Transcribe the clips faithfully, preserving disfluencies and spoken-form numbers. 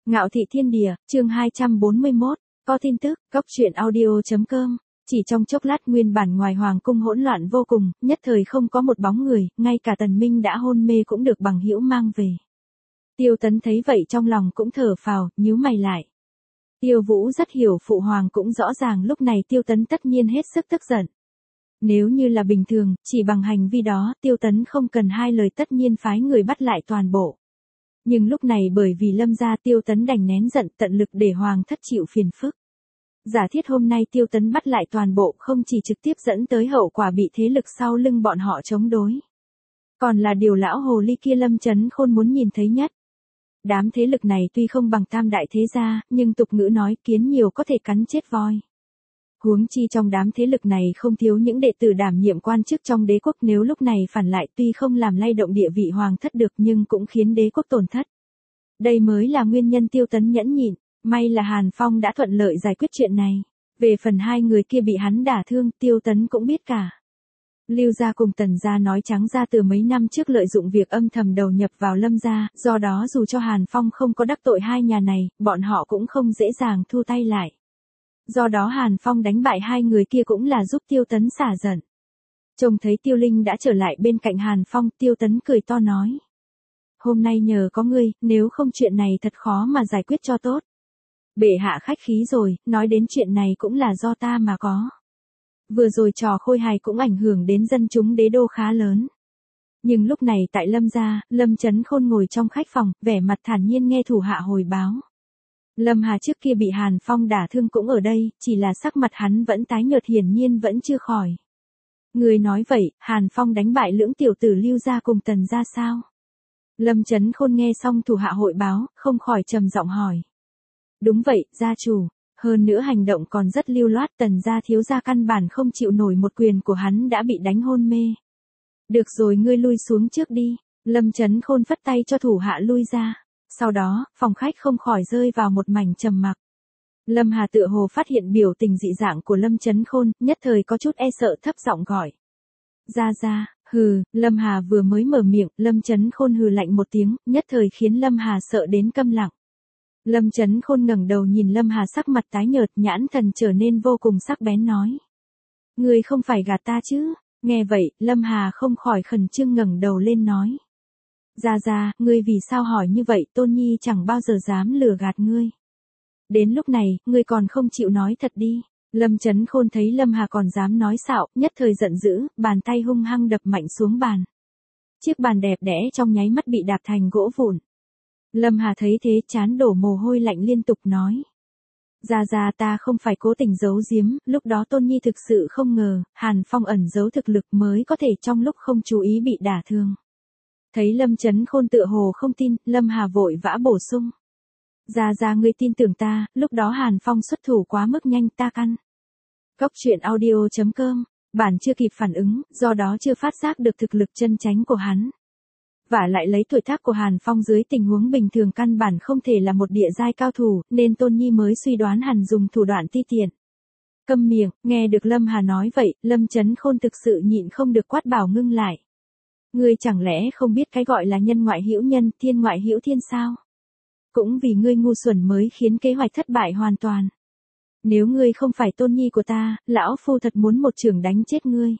Ngạo thị thiên địa, chương hai trăm bốn mươi mốt, có tin tức, cốc truyện audio.com. Chỉ trong chốc lát nguyên bản ngoài hoàng cung hỗn loạn vô cùng, nhất thời không có một bóng người, ngay cả Tần Minh đã hôn mê cũng được bằng hữu mang về. Tiêu Tấn thấy vậy trong lòng cũng thở phào, nhíu mày lại. Tiêu Vũ rất hiểu phụ hoàng cũng rõ ràng lúc này Tiêu Tấn tất nhiên hết sức tức giận. Nếu như là bình thường, chỉ bằng hành vi đó, Tiêu Tấn không cần hai lời tất nhiên phái người bắt lại toàn bộ. Nhưng lúc này bởi vì Lâm gia Tiêu Tấn đành nén giận tận lực để hoàng thất chịu phiền phức. Giả thiết hôm nay Tiêu Tấn bắt lại toàn bộ không chỉ trực tiếp dẫn tới hậu quả bị thế lực sau lưng bọn họ chống đối. Còn là điều lão hồ ly kia Lâm Chấn Khôn muốn nhìn thấy nhất. Đám thế lực này tuy không bằng tam đại thế gia, nhưng tục ngữ nói kiến nhiều có thể cắn chết voi. Huống chi trong đám thế lực này không thiếu những đệ tử đảm nhiệm quan chức trong đế quốc, nếu lúc này phản lại tuy không làm lay động địa vị hoàng thất được nhưng cũng khiến đế quốc tổn thất. Đây mới là nguyên nhân Tiêu Tấn nhẫn nhịn, may là Hàn Phong đã thuận lợi giải quyết chuyện này. Về phần hai người kia bị hắn đả thương, Tiêu Tấn cũng biết cả. Lưu gia cùng Tần gia nói trắng ra từ mấy năm trước lợi dụng việc âm thầm đầu nhập vào Lâm gia, do đó dù cho Hàn Phong không có đắc tội hai nhà này, bọn họ cũng không dễ dàng thu tay lại. Do đó Hàn Phong đánh bại hai người kia cũng là giúp Tiêu Tấn xả giận. Trông thấy Tiêu Linh đã trở lại bên cạnh Hàn Phong, Tiêu Tấn cười to nói. Hôm nay nhờ có ngươi, nếu không chuyện này thật khó mà giải quyết cho tốt. Bệ hạ khách khí rồi, nói đến chuyện này cũng là do ta mà có. Vừa rồi trò khôi hài cũng ảnh hưởng đến dân chúng đế đô khá lớn. Nhưng lúc này tại Lâm gia, Lâm Chấn Khôn ngồi trong khách phòng, vẻ mặt thản nhiên nghe thủ hạ hồi báo. Lâm Hà trước kia bị Hàn Phong đả thương cũng ở đây, chỉ là sắc mặt hắn vẫn tái nhợt hiển nhiên vẫn chưa khỏi. Người nói vậy, Hàn Phong đánh bại lưỡng tiểu tử Lưu gia cùng Tần gia sao? Lâm Chấn Khôn nghe xong thủ hạ hội báo, không khỏi trầm giọng hỏi. Đúng vậy, gia chủ. Hơn nữa hành động còn rất lưu loát, Tần gia thiếu gia căn bản không chịu nổi một quyền của hắn đã bị đánh hôn mê. Được rồi, ngươi lui xuống trước đi. Lâm Chấn Khôn phất tay cho thủ hạ lui ra. Sau đó, phòng khách không khỏi rơi vào một mảnh trầm mặc. Lâm Hà tựa hồ phát hiện biểu tình dị dạng của Lâm Chấn Khôn, nhất thời có chút e sợ thấp giọng gọi. Ra ra, hừ, Lâm Hà vừa mới mở miệng, Lâm Chấn Khôn hừ lạnh một tiếng, nhất thời khiến Lâm Hà sợ đến câm lặng. Lâm Chấn Khôn ngẩng đầu nhìn Lâm Hà sắc mặt tái nhợt, nhãn thần trở nên vô cùng sắc bén nói. Ngươi không phải gạt ta chứ? Nghe vậy, Lâm Hà không khỏi khẩn trương ngẩng đầu lên nói. Ra ra, ngươi vì sao hỏi như vậy, Tôn Nhi chẳng bao giờ dám lừa gạt ngươi. Đến lúc này, ngươi còn không chịu nói thật đi. Lâm Chấn Khôn thấy Lâm Hà còn dám nói xạo, nhất thời giận dữ, bàn tay hung hăng đập mạnh xuống bàn. Chiếc bàn đẹp đẽ trong nháy mắt bị đạp thành gỗ vụn. Lâm Hà thấy thế chán đổ mồ hôi lạnh liên tục nói. Ra ra ta không phải cố tình giấu giếm, lúc đó Tôn Nhi thực sự không ngờ, Hàn Phong ẩn giấu thực lực mới có thể trong lúc không chú ý bị đả thương. Thấy Lâm Chấn Khôn tựa hồ không tin, Lâm Hà vội vã bổ sung. Ra ra ngươi tin tưởng ta, lúc đó Hàn Phong xuất thủ quá mức nhanh ta căn. Cốc truyện audio.com, bản chưa kịp phản ứng, do đó chưa phát giác được thực lực chân chánh của hắn. Và lại lấy tuổi tác của Hàn Phong dưới tình huống bình thường căn bản không thể là một địa giai cao thủ, nên Tôn Nhi mới suy đoán hẳn dùng thủ đoạn ti tiện. Câm miệng, nghe được Lâm Hà nói vậy, Lâm Chấn Khôn thực sự nhịn không được quát bảo ngưng lại. Ngươi chẳng lẽ không biết cái gọi là nhân ngoại hữu nhân, thiên ngoại hữu thiên sao? Cũng vì ngươi ngu xuẩn mới khiến kế hoạch thất bại hoàn toàn. Nếu ngươi không phải Tôn Nhi của ta, lão phu thật muốn một chưởng đánh chết ngươi.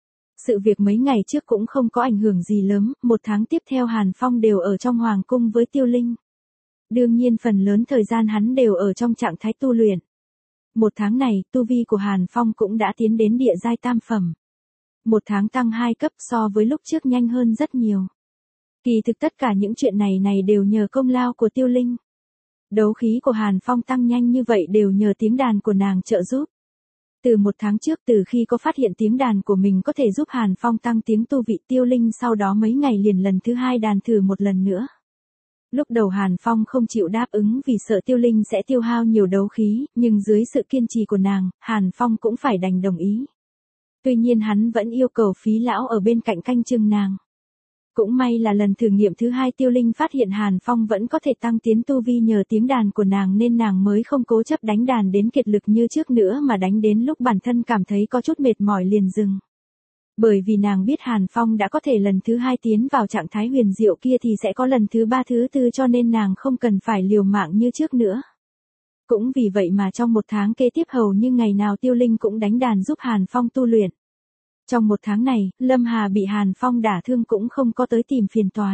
Sự việc mấy ngày trước cũng không có ảnh hưởng gì lớn, một tháng tiếp theo Hàn Phong đều ở trong hoàng cung với Tiêu Linh. Đương nhiên phần lớn thời gian hắn đều ở trong trạng thái tu luyện. Một tháng này, tu vi của Hàn Phong cũng đã tiến đến địa giai tam phẩm. Một tháng tăng hai cấp so với lúc trước nhanh hơn rất nhiều. Kỳ thực tất cả những chuyện này này đều nhờ công lao của Tiêu Linh. Đấu khí của Hàn Phong tăng nhanh như vậy đều nhờ tiếng đàn của nàng trợ giúp. Từ một tháng trước từ khi có phát hiện tiếng đàn của mình có thể giúp Hàn Phong tăng tiếng tu vị, Tiêu Linh sau đó mấy ngày liền lần thứ hai đàn thử một lần nữa. Lúc đầu Hàn Phong không chịu đáp ứng vì sợ Tiêu Linh sẽ tiêu hao nhiều đấu khí, nhưng dưới sự kiên trì của nàng, Hàn Phong cũng phải đành đồng ý. Tuy nhiên hắn vẫn yêu cầu Phí lão ở bên cạnh canh chừng nàng. Cũng may là lần thử nghiệm thứ hai Tiêu Linh phát hiện Hàn Phong vẫn có thể tăng tiến tu vi nhờ tiếng đàn của nàng nên nàng mới không cố chấp đánh đàn đến kiệt lực như trước nữa mà đánh đến lúc bản thân cảm thấy có chút mệt mỏi liền dừng. Bởi vì nàng biết Hàn Phong đã có thể lần thứ hai tiến vào trạng thái huyền diệu kia thì sẽ có lần thứ ba thứ tư, cho nên nàng không cần phải liều mạng như trước nữa. Cũng vì vậy mà trong một tháng kế tiếp hầu như ngày nào Tiêu Linh cũng đánh đàn giúp Hàn Phong tu luyện. Trong một tháng này, Lâm Hà bị Hàn Phong đả thương cũng không có tới tìm phiền toái.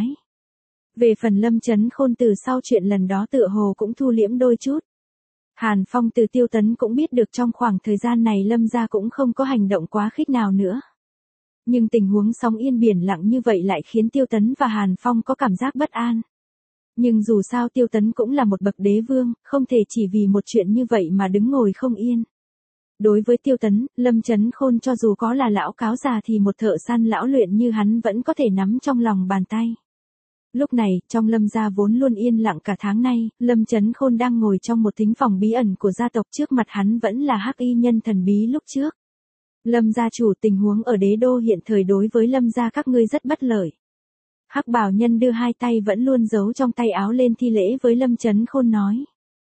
Về phần Lâm Chấn Khôn từ sau chuyện lần đó tựa hồ cũng thu liễm đôi chút. Hàn Phong từ Tiêu Tấn cũng biết được trong khoảng thời gian này Lâm gia cũng không có hành động quá khích nào nữa. Nhưng tình huống sóng yên biển lặng như vậy lại khiến Tiêu Tấn và Hàn Phong có cảm giác bất an. Nhưng dù sao Tiêu Tấn cũng là một bậc đế vương, không thể chỉ vì một chuyện như vậy mà đứng ngồi không yên. Đối với Tiêu Tấn, Lâm Chấn Khôn cho dù có là lão cáo già thì một thợ săn lão luyện như hắn vẫn có thể nắm trong lòng bàn tay. Lúc này, trong Lâm gia vốn luôn yên lặng cả tháng nay, Lâm Chấn Khôn đang ngồi trong một thính phòng bí ẩn của gia tộc, trước mặt hắn vẫn là hắc y nhân thần bí lúc trước. Lâm gia chủ, tình huống ở đế đô hiện thời đối với Lâm gia các ngươi rất bất lợi. Hắc bào nhân đưa hai tay vẫn luôn giấu trong tay áo lên thi lễ với Lâm Chấn Khôn nói.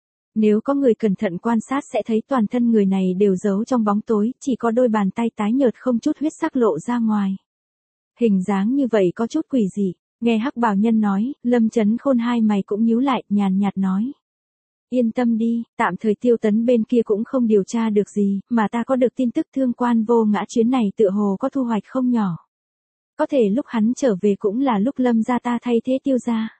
Nếu có người cẩn thận quan sát sẽ thấy toàn thân người này đều giấu trong bóng tối, chỉ có đôi bàn tay tái nhợt không chút huyết sắc lộ ra ngoài. Hình dáng như vậy có chút quỷ dị. Nghe hắc bào nhân nói, Lâm Chấn Khôn hai mày cũng nhíu lại, nhàn nhạt nói. Yên tâm đi, tạm thời Tiêu Tấn bên kia cũng không điều tra được gì, mà ta có được tin tức Thương Quan Vô Ngã chuyến này tựa hồ có thu hoạch không nhỏ. Có thể lúc hắn trở về cũng là lúc Lâm gia ta thay thế Tiêu gia.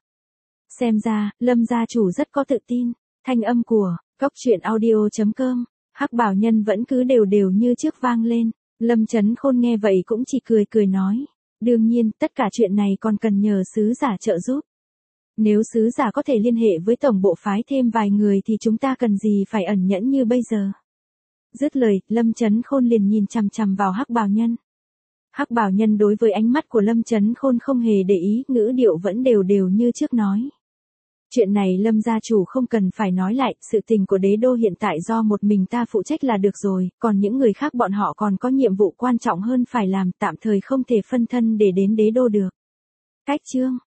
Xem ra, Lâm gia chủ rất có tự tin. Thanh âm của Cốc Truyện Audio chấm com, hắc bào nhân vẫn cứ đều đều như trước vang lên. Lâm Chấn Khôn nghe vậy cũng chỉ cười cười nói. Đương nhiên, tất cả chuyện này còn cần nhờ sứ giả trợ giúp. Nếu sứ giả có thể liên hệ với tổng bộ phái thêm vài người thì chúng ta cần gì phải ẩn nhẫn như bây giờ. Dứt lời, Lâm Chấn Khôn liền nhìn chằm chằm vào hắc bào nhân. Hắc bào nhân đối với ánh mắt của Lâm Chấn Khôn không hề để ý, ngữ điệu vẫn đều đều như trước nói. Chuyện này Lâm gia chủ không cần phải nói lại, sự tình của đế đô hiện tại do một mình ta phụ trách là được rồi, còn những người khác bọn họ còn có nhiệm vụ quan trọng hơn phải làm, tạm thời không thể phân thân để đến đế đô được. Cách chương